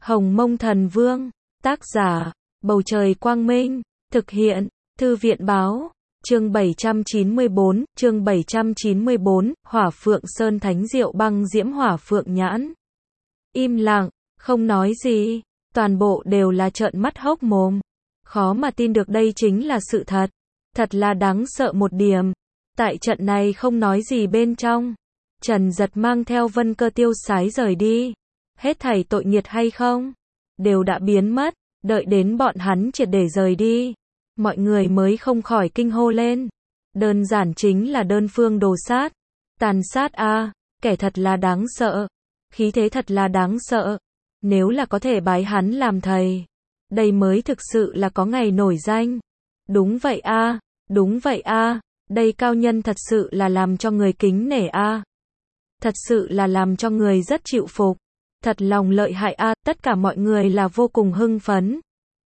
Hồng Mông Thần Vương, tác giả, Bầu Trời Quang Minh, thực hiện, Thư viện Báo, chương 794, Hỏa Phượng Sơn Thánh Diệu Băng Diễm Hỏa Phượng Nhãn. Im lặng, không nói gì, toàn bộ đều là trợn mắt hốc mồm. Khó mà tin được đây chính là sự thật. Thật là đáng sợ một điểm. Tại trận này không nói gì bên trong. Trần Giật mang theo Vân Cơ tiêu sái rời đi. Hết thảy tội nghiệt hay không? Đều đã biến mất. Đợi đến bọn hắn triệt để rời đi. Mọi người mới không khỏi kinh hô lên. Đơn giản chính là đơn phương đồ sát. Tàn sát a, kẻ thật là đáng sợ. Khí thế thật là đáng sợ. Nếu là có thể bái hắn làm thầy. Đây mới thực sự là có ngày nổi danh. Đúng vậy a, đúng vậy a, đây cao nhân thật sự là làm cho người kính nể a. Thật sự là làm cho người rất chịu phục. Thật lòng lợi hại a, tất cả mọi người là vô cùng hưng phấn.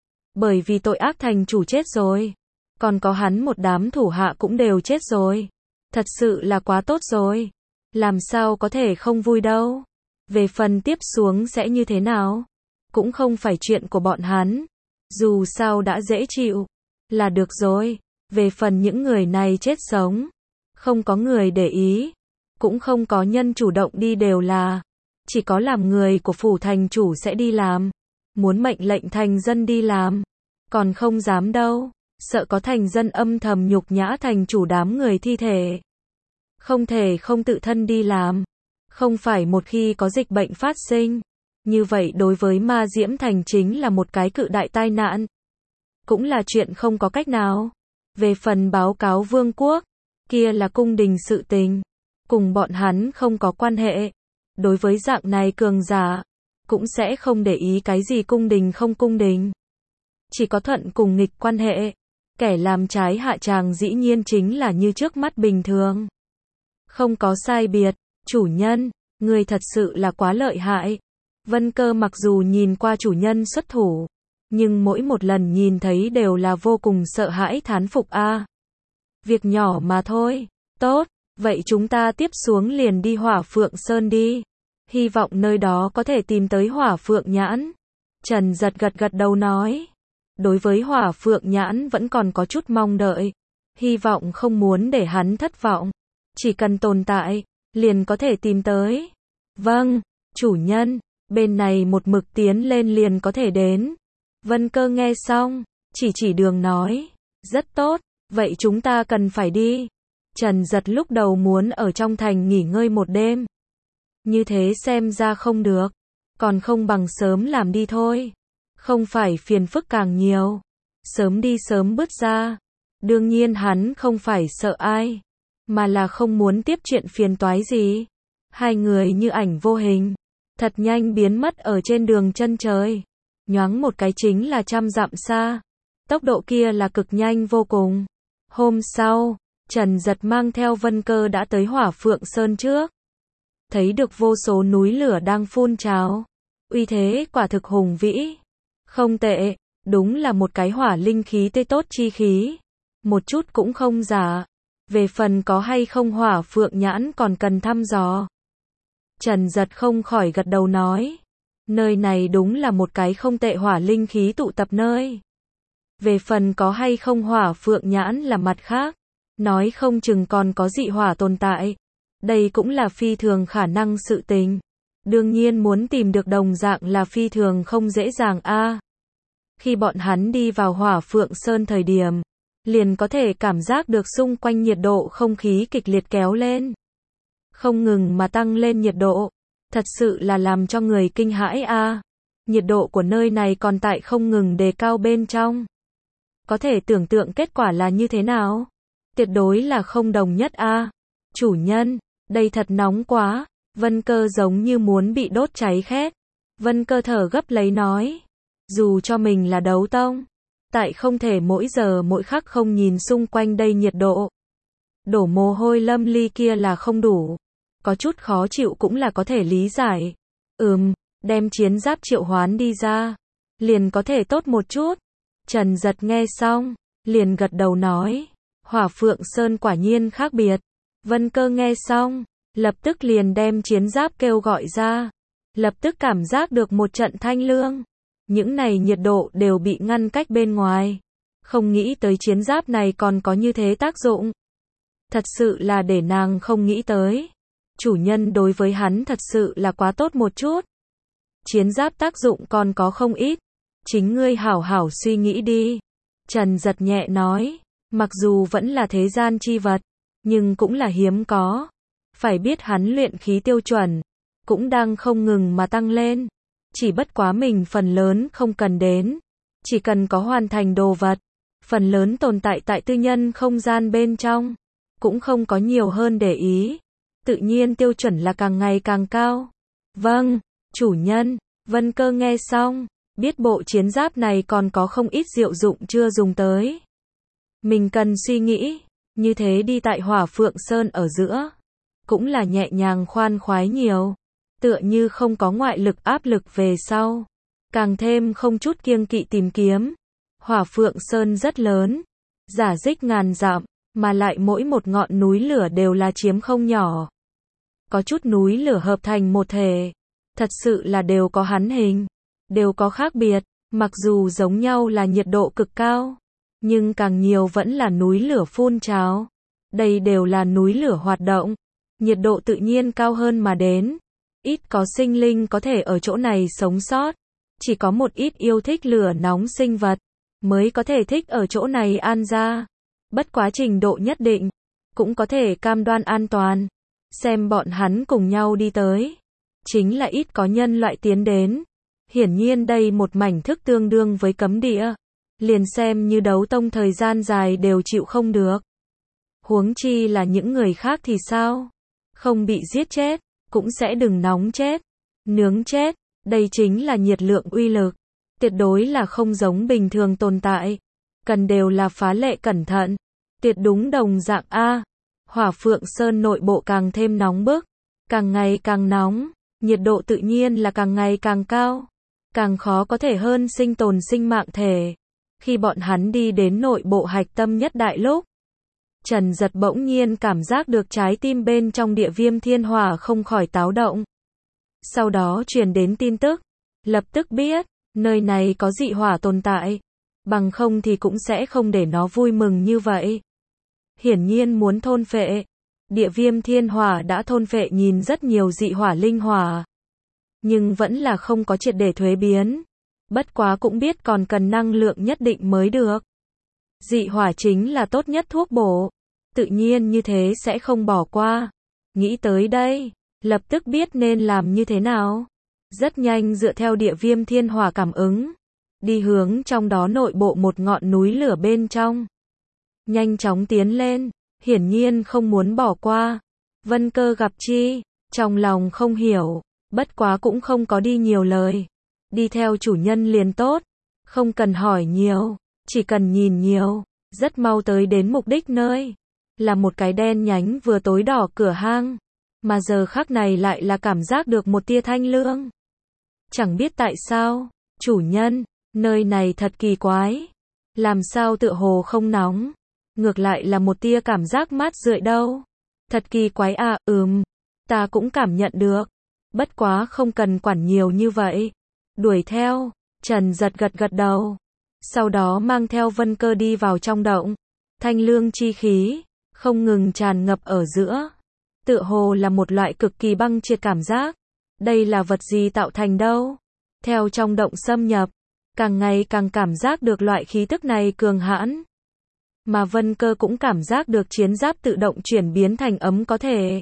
Bởi vì tội ác thành chủ chết rồi. Còn có hắn một đám thủ hạ cũng đều chết rồi. Thật sự là quá tốt rồi. Làm sao có thể không vui đâu. Về phần tiếp xuống sẽ như thế nào? Cũng không phải chuyện của bọn hắn. Dù sao đã dễ chịu. Là được rồi. Về phần những người này chết sống. Không có người để ý. Cũng không có nhân chủ động đi đều là. Chỉ có làm người của phủ thành chủ sẽ đi làm. Muốn mệnh lệnh thành dân đi làm. Còn không dám đâu. Sợ có thành dân âm thầm nhục nhã thành chủ đám người thi thể. Không thể không tự thân đi làm. Không phải một khi có dịch bệnh phát sinh. Như vậy đối với Ma Diễm Thành chính là một cái cự đại tai nạn. Cũng là chuyện không có cách nào. Về phần báo cáo vương quốc. Kia là cung đình sự tình. Cùng bọn hắn không có quan hệ. Đối với dạng này cường giả. Cũng sẽ không để ý cái gì cung đình không cung đình. Chỉ có thuận cùng nghịch quan hệ. Kẻ làm trái hạ tràng dĩ nhiên chính là như trước mắt bình thường. Không có sai biệt. Chủ nhân, người thật sự là quá lợi hại. Vân Cơ mặc dù nhìn qua chủ nhân xuất thủ. Nhưng mỗi một lần nhìn thấy đều là vô cùng sợ hãi thán phục a. Việc nhỏ mà thôi. Tốt, vậy chúng ta tiếp xuống liền đi Hỏa Phượng Sơn đi. Hy vọng nơi đó có thể tìm tới Hỏa Phượng Nhãn. Trần Giật gật đầu nói. Đối với Hỏa Phượng Nhãn vẫn còn có chút mong đợi. Hy vọng không muốn để hắn thất vọng. Chỉ cần tồn tại, liền có thể tìm tới. Vâng, chủ nhân, bên này một mực tiến lên liền có thể đến. Vân Cơ nghe xong, chỉ đường nói. Rất tốt, vậy chúng ta cần phải đi. Trần Giật lúc đầu muốn ở trong thành nghỉ ngơi một đêm. Như thế xem ra không được. Còn không bằng sớm làm đi thôi. Không phải phiền phức càng nhiều. Sớm đi sớm bứt ra. Đương nhiên hắn không phải sợ ai. Mà là không muốn tiếp chuyện phiền toái gì. Hai người như ảnh vô hình. Thật nhanh biến mất ở trên đường chân trời. Nhoáng một cái chính là 100 dặm xa. Tốc độ kia là cực nhanh vô cùng. Hôm sau, Trần Giật mang theo Vân Cơ đã tới Hỏa Phượng Sơn trước. Thấy được vô số núi lửa đang phun trào. Uy thế quả thực hùng vĩ. Không tệ, đúng là một cái hỏa linh khí tê tốt chi khí. Một chút cũng không giả. Về phần có hay không Hỏa Phượng Nhãn còn cần thăm dò. Trần Giật không khỏi gật đầu nói. Nơi này đúng là một cái không tệ hỏa linh khí tụ tập nơi. Về phần có hay không Hỏa Phượng Nhãn là mặt khác. Nói không chừng còn có dị hỏa tồn tại. Đây cũng là phi thường khả năng sự tình. Đương nhiên muốn tìm được đồng dạng là phi thường không dễ dàng a. Khi bọn hắn đi vào Hỏa Phượng Sơn thời điểm, liền có thể cảm giác được xung quanh nhiệt độ không khí kịch liệt kéo lên. Không ngừng mà tăng lên nhiệt độ. Thật sự là làm cho người kinh hãi a. Nhiệt độ của nơi này còn tại không ngừng đề cao bên trong. Có thể tưởng tượng kết quả là như thế nào? Tuyệt đối là không đồng nhất a. Chủ nhân, đây thật nóng quá. Vân Cơ giống như muốn bị đốt cháy khét. Vân Cơ thở gấp lấy nói. Dù cho mình là đấu tông. Tại không thể mỗi giờ mỗi khắc không nhìn xung quanh đây nhiệt độ. Đổ mồ hôi lâm ly kia là không đủ. Có chút khó chịu cũng là có thể lý giải. Đem chiến giáp triệu hoán đi ra. Liền có thể tốt một chút. Trần Giật nghe xong. Liền gật đầu nói. Hỏa Phượng Sơn quả nhiên khác biệt. Vân Cơ nghe xong. Lập tức liền đem chiến giáp kêu gọi ra. lập tức cảm giác được một trận thanh lương. Những này nhiệt độ đều bị ngăn cách bên ngoài. Không nghĩ tới chiến giáp này còn có như thế tác dụng. Thật sự là để nàng không nghĩ tới. Chủ nhân đối với hắn thật sự là quá tốt một chút. Chiến giáp tác dụng còn có không ít. Chính ngươi hảo hảo suy nghĩ đi. Trần Giật nhẹ nói. Mặc dù vẫn là thế gian chi vật, nhưng cũng là hiếm có. Phải biết hắn luyện khí tiêu chuẩn, cũng đang không ngừng mà tăng lên. Chỉ bất quá mình phần lớn không cần đến. Chỉ cần có hoàn thành đồ vật. Phần lớn tồn tại tại tư nhân không gian bên trong. Cũng không có nhiều hơn để ý. Tự nhiên tiêu chuẩn là càng ngày càng cao. Vâng, chủ nhân. Vân Cơ nghe xong, biết bộ chiến giáp này còn có không ít diệu dụng chưa dùng tới. Mình cần suy nghĩ, như thế đi tại Hỏa Phượng Sơn ở giữa, cũng là nhẹ nhàng khoan khoái nhiều, tựa như không có ngoại lực áp lực về sau, càng thêm không chút kiêng kỵ tìm kiếm. Hỏa Phượng Sơn rất lớn, rả rích ngàn dặm, mà lại mỗi một ngọn núi lửa đều là chiếm không nhỏ. Có chút núi lửa hợp thành một thể, thật sự là đều có hắn hình, đều có khác biệt, mặc dù giống nhau là nhiệt độ cực cao, nhưng càng nhiều vẫn là núi lửa phun trào. Đây đều là núi lửa hoạt động, nhiệt độ tự nhiên cao hơn mà đến. Ít có sinh linh có thể ở chỗ này sống sót, chỉ có một ít yêu thích lửa nóng sinh vật mới có thể thích ở chỗ này an ra. Bất quá trình độ nhất định, cũng có thể cam đoan an toàn. Xem bọn hắn cùng nhau đi tới, chính là ít có nhân loại tiến đến. Hiển nhiên đây một mảnh thức tương đương với cấm địa. Liền xem như đấu tông thời gian dài đều chịu không được. Huống chi là những người khác thì sao? Không bị giết chết, cũng sẽ đừng nóng chết, nướng chết. Đây chính là nhiệt lượng uy lực. Tuyệt đối là không giống bình thường tồn tại. Cần đều là phá lệ cẩn thận. Tuyệt đúng đồng dạng A. Hỏa Phượng Sơn nội bộ càng thêm nóng bức. Càng ngày càng nóng. Nhiệt độ tự nhiên là càng ngày càng cao. Càng khó có thể hơn sinh tồn sinh mạng thể. Khi bọn hắn đi đến nội bộ hạch tâm nhất đại lúc, Trần Giật bỗng nhiên cảm giác được trái tim bên trong Địa Viêm Thiên Hỏa không khỏi táo động. Sau đó truyền đến tin tức, lập tức biết, nơi này có dị hỏa tồn tại, bằng không thì cũng sẽ không để nó vui mừng như vậy. Hiển nhiên muốn thôn phệ. Địa Viêm Thiên Hỏa đã thôn phệ nhìn rất nhiều dị hỏa linh hỏa, nhưng vẫn là không có triệt để thuế biến. Bất quá cũng biết còn cần năng lượng nhất định mới được. Dị hỏa chính là tốt nhất thuốc bổ. Tự nhiên như thế sẽ không bỏ qua. Nghĩ tới đây, lập tức biết nên làm như thế nào. Rất nhanh dựa theo Địa Viêm Thiên Hỏa cảm ứng, đi hướng trong đó nội bộ một ngọn núi lửa bên trong. Nhanh chóng tiến lên, hiển nhiên không muốn bỏ qua. Vân Cơ gặp chi, trong lòng không hiểu, bất quá cũng không có đi nhiều lời. Đi theo chủ nhân liền tốt, không cần hỏi nhiều, chỉ cần nhìn nhiều, rất mau tới đến mục đích nơi. Là một cái đen nhánh vừa tối đỏ cửa hang, mà giờ khắc này lại là cảm giác được một tia thanh lương. Chẳng biết tại sao, chủ nhân, nơi này thật kỳ quái. Làm sao tựa hồ không nóng, ngược lại là một tia cảm giác mát rượi đâu. Thật kỳ quái à, ta cũng cảm nhận được. Bất quá không cần quản nhiều như vậy. Đuổi theo, Trần Giật gật gật đầu. Sau đó mang theo Vân Cơ đi vào trong động. Thanh lương chi khí, không ngừng tràn ngập ở giữa. Tựa hồ là một loại cực kỳ băng triệt cảm giác. Đây là vật gì tạo thành đâu? Theo trong động xâm nhập, càng ngày càng cảm giác được loại khí tức này cường hãn. Mà Vân Cơ cũng cảm giác được chiến giáp tự động chuyển biến thành ấm có thể.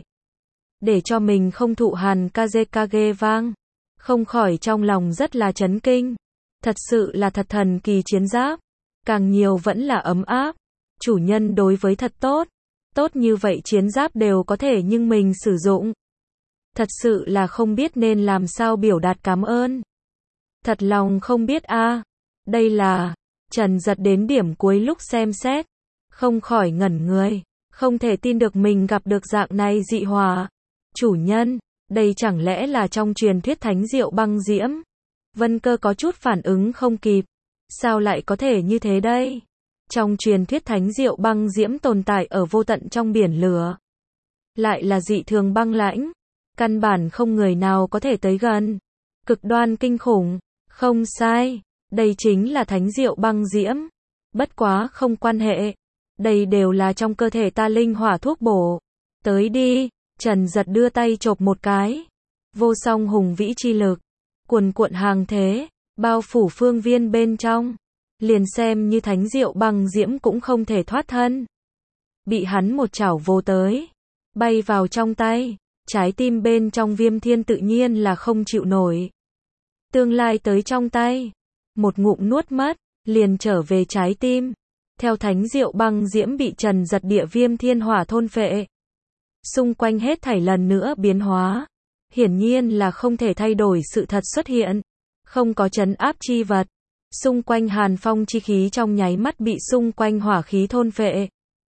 Để cho mình không thụ hàn kage vang. Không khỏi trong lòng rất là chấn kinh. Thật sự là thật thần kỳ chiến giáp. Càng nhiều vẫn là ấm áp. Chủ nhân đối với thật tốt. Tốt như vậy chiến giáp đều có thể nhưng mình sử dụng. Thật sự là không biết nên làm sao biểu đạt cảm ơn. Thật lòng không biết a. Đây là, Trần Giật đến điểm cuối lúc xem xét. Không khỏi ngẩn người. Không thể tin được mình gặp được dạng này dị hỏa. Chủ nhân, đây chẳng lẽ là trong truyền thuyết thánh diệu băng diễm? Vân Cơ có chút phản ứng không kịp. Sao lại có thể như thế đây? Trong truyền thuyết thánh diệu băng diễm tồn tại ở vô tận trong biển lửa. Lại là dị thường băng lãnh. Căn bản không người nào có thể tới gần. Cực đoan kinh khủng. Không sai. Đây chính là thánh diệu băng diễm. Bất quá không quan hệ. Đây đều là trong cơ thể ta linh hỏa thuốc bổ. Tới đi. Trần Giật đưa tay chộp một cái. Vô song hùng vĩ chi lực. Cuồn cuộn hàng thế. Bao phủ phương viên bên trong. Liền xem như thánh diệu băng diễm cũng không thể thoát thân. Bị hắn một chảo vồ tới. Bay vào trong tay. Trái tim bên trong Viêm Thiên tự nhiên là không chịu nổi. Tương lai tới trong tay. Một ngụm nuốt mất. Liền trở về trái tim. Theo thánh diệu băng diễm bị Trần Giật địa Viêm Thiên hỏa thôn phệ. Xung quanh hết thảy lần nữa biến hóa. Hiển nhiên là không thể thay đổi sự thật xuất hiện. Không có trấn áp chi vật. Xung quanh hàn phong chi khí trong nháy mắt bị xung quanh hỏa khí thôn phệ.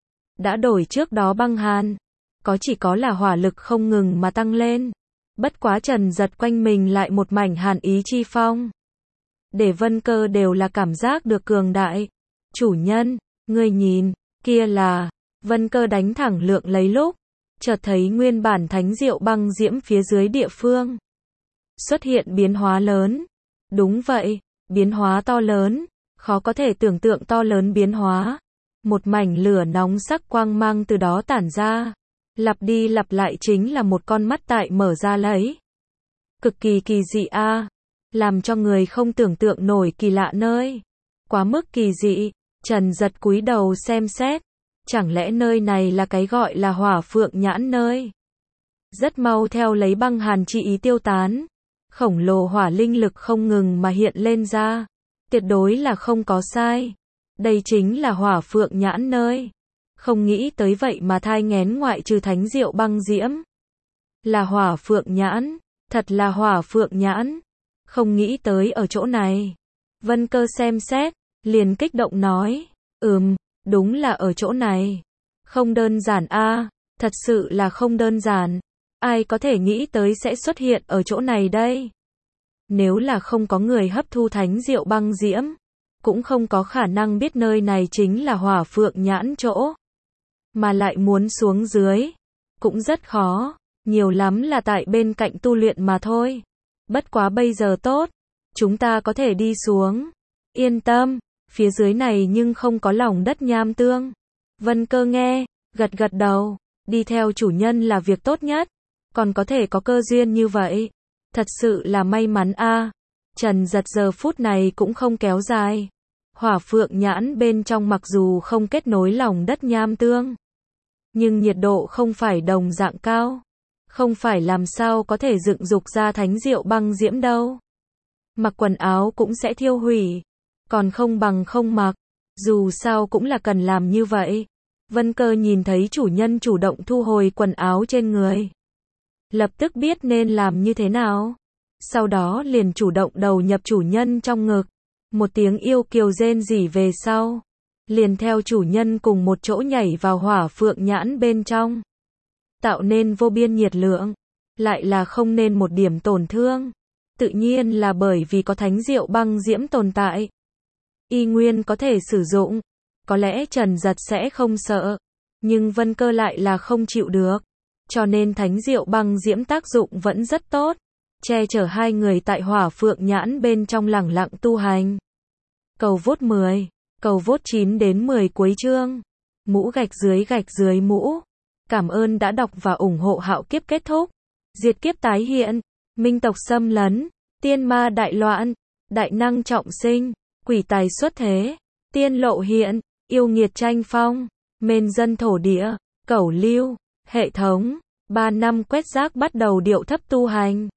Đã đổi trước đó băng hàn. Chỉ có là hỏa lực không ngừng mà tăng lên. Bất quá Trần Giật quanh mình lại một mảnh hàn ý chi phong. Để Vân Cơ đều là cảm giác được cường đại. Chủ nhân, ngươi nhìn, kia là. Vân Cơ đánh thẳng lượng lấy lúc. Chợt thấy nguyên bản thánh diệu băng diễm phía dưới địa phương. Xuất hiện biến hóa lớn. Đúng vậy, biến hóa to lớn. Khó có thể tưởng tượng to lớn biến hóa. Một mảnh lửa nóng sắc quang mang từ đó tản ra. Lặp đi lặp lại chính là một con mắt tại mở ra lấy. Cực kỳ kỳ dị a, làm cho người không tưởng tượng nổi kỳ lạ nơi. Quá mức kỳ dị. Trần Giật cúi đầu xem xét. Chẳng lẽ nơi này là cái gọi là hỏa phượng nhãn nơi? Rất mau theo lấy băng hàn chi ý tiêu tán. Khổng lồ hỏa linh lực không ngừng mà hiện lên ra. Tuyệt đối là không có sai. Đây chính là hỏa phượng nhãn nơi. Không nghĩ tới vậy mà thai nghén ngoại trừ thánh diệu băng diễm. Là hỏa phượng nhãn. Thật là hỏa phượng nhãn. Không nghĩ tới ở chỗ này. Vân Cơ xem xét. Liền kích động nói. Đúng là ở chỗ này. Không đơn giản a, thật sự là không đơn giản. Ai có thể nghĩ tới sẽ xuất hiện ở chỗ này đây? Nếu là không có người hấp thu thánh diệu băng diễm, cũng không có khả năng biết nơi này chính là hỏa phượng nhãn chỗ. Mà lại muốn xuống dưới, cũng rất khó, nhiều lắm là tại bên cạnh tu luyện mà thôi. Bất quá bây giờ tốt, chúng ta có thể đi xuống. Yên tâm. Phía dưới này nhưng không có lòng đất nham tương. Vân Cơ nghe, gật gật đầu. Đi theo chủ nhân là việc tốt nhất. Còn có thể có cơ duyên như vậy. Thật sự là may mắn a. Trần Giật giờ phút này cũng không kéo dài. Hỏa phượng nhãn bên trong mặc dù không kết nối lòng đất nham tương. Nhưng nhiệt độ không phải đồng dạng cao. Không phải làm sao có thể dựng dục ra thánh diệu băng diễm đâu. Mặc quần áo cũng sẽ thiêu hủy. Còn không bằng không mặc. Dù sao cũng là cần làm như vậy. Vân Cơ nhìn thấy chủ nhân chủ động thu hồi quần áo trên người. Lập tức biết nên làm như thế nào. Sau đó liền chủ động đầu nhập chủ nhân trong ngực. Một tiếng yêu kiều rên rỉ về sau. Liền theo chủ nhân cùng một chỗ nhảy vào hỏa phượng nhãn bên trong. Tạo nên vô biên nhiệt lượng. Lại là không nên một điểm tổn thương. Tự nhiên là bởi vì có thánh diệu băng diễm tồn tại. Y nguyên có thể sử dụng. Có lẽ Trần Giật sẽ không sợ. Nhưng Vân Cơ lại là không chịu được. Cho nên thánh diệu băng diễm tác dụng vẫn rất tốt. Che chở hai người tại hỏa phượng nhãn bên trong lẳng lặng tu hành. Cầu vote 10. Cầu vote 9 đến 10 cuối chương. Mũ gạch dưới mũ. Cảm ơn đã đọc và ủng hộ Hạo Kiếp kết thúc. Diệt kiếp tái hiện. Minh tộc xâm lấn. Tiên ma đại loạn. Đại năng trọng sinh. Quỷ tài xuất thế. Tiên lộ hiện. Yêu nghiệt tranh phong. Mên dân thổ địa. Cẩu lưu. Hệ thống. 3 năm quét rác bắt đầu điệu thấp tu hành.